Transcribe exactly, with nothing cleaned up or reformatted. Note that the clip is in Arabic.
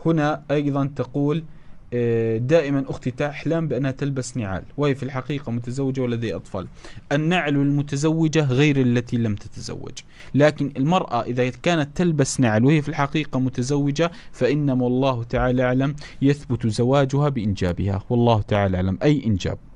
هنا أيضا تقول دائما أختي تحلم بأنها تلبس نعال وهي في الحقيقة متزوجة ولدي أطفال. النعل المتزوجة غير التي لم تتزوج، لكن المرأة إذا كانت تلبس نعل وهي في الحقيقة متزوجة فإنما والله تعالى أعلم يثبت زواجها بإنجابها، والله تعالى أعلم، أي إنجاب.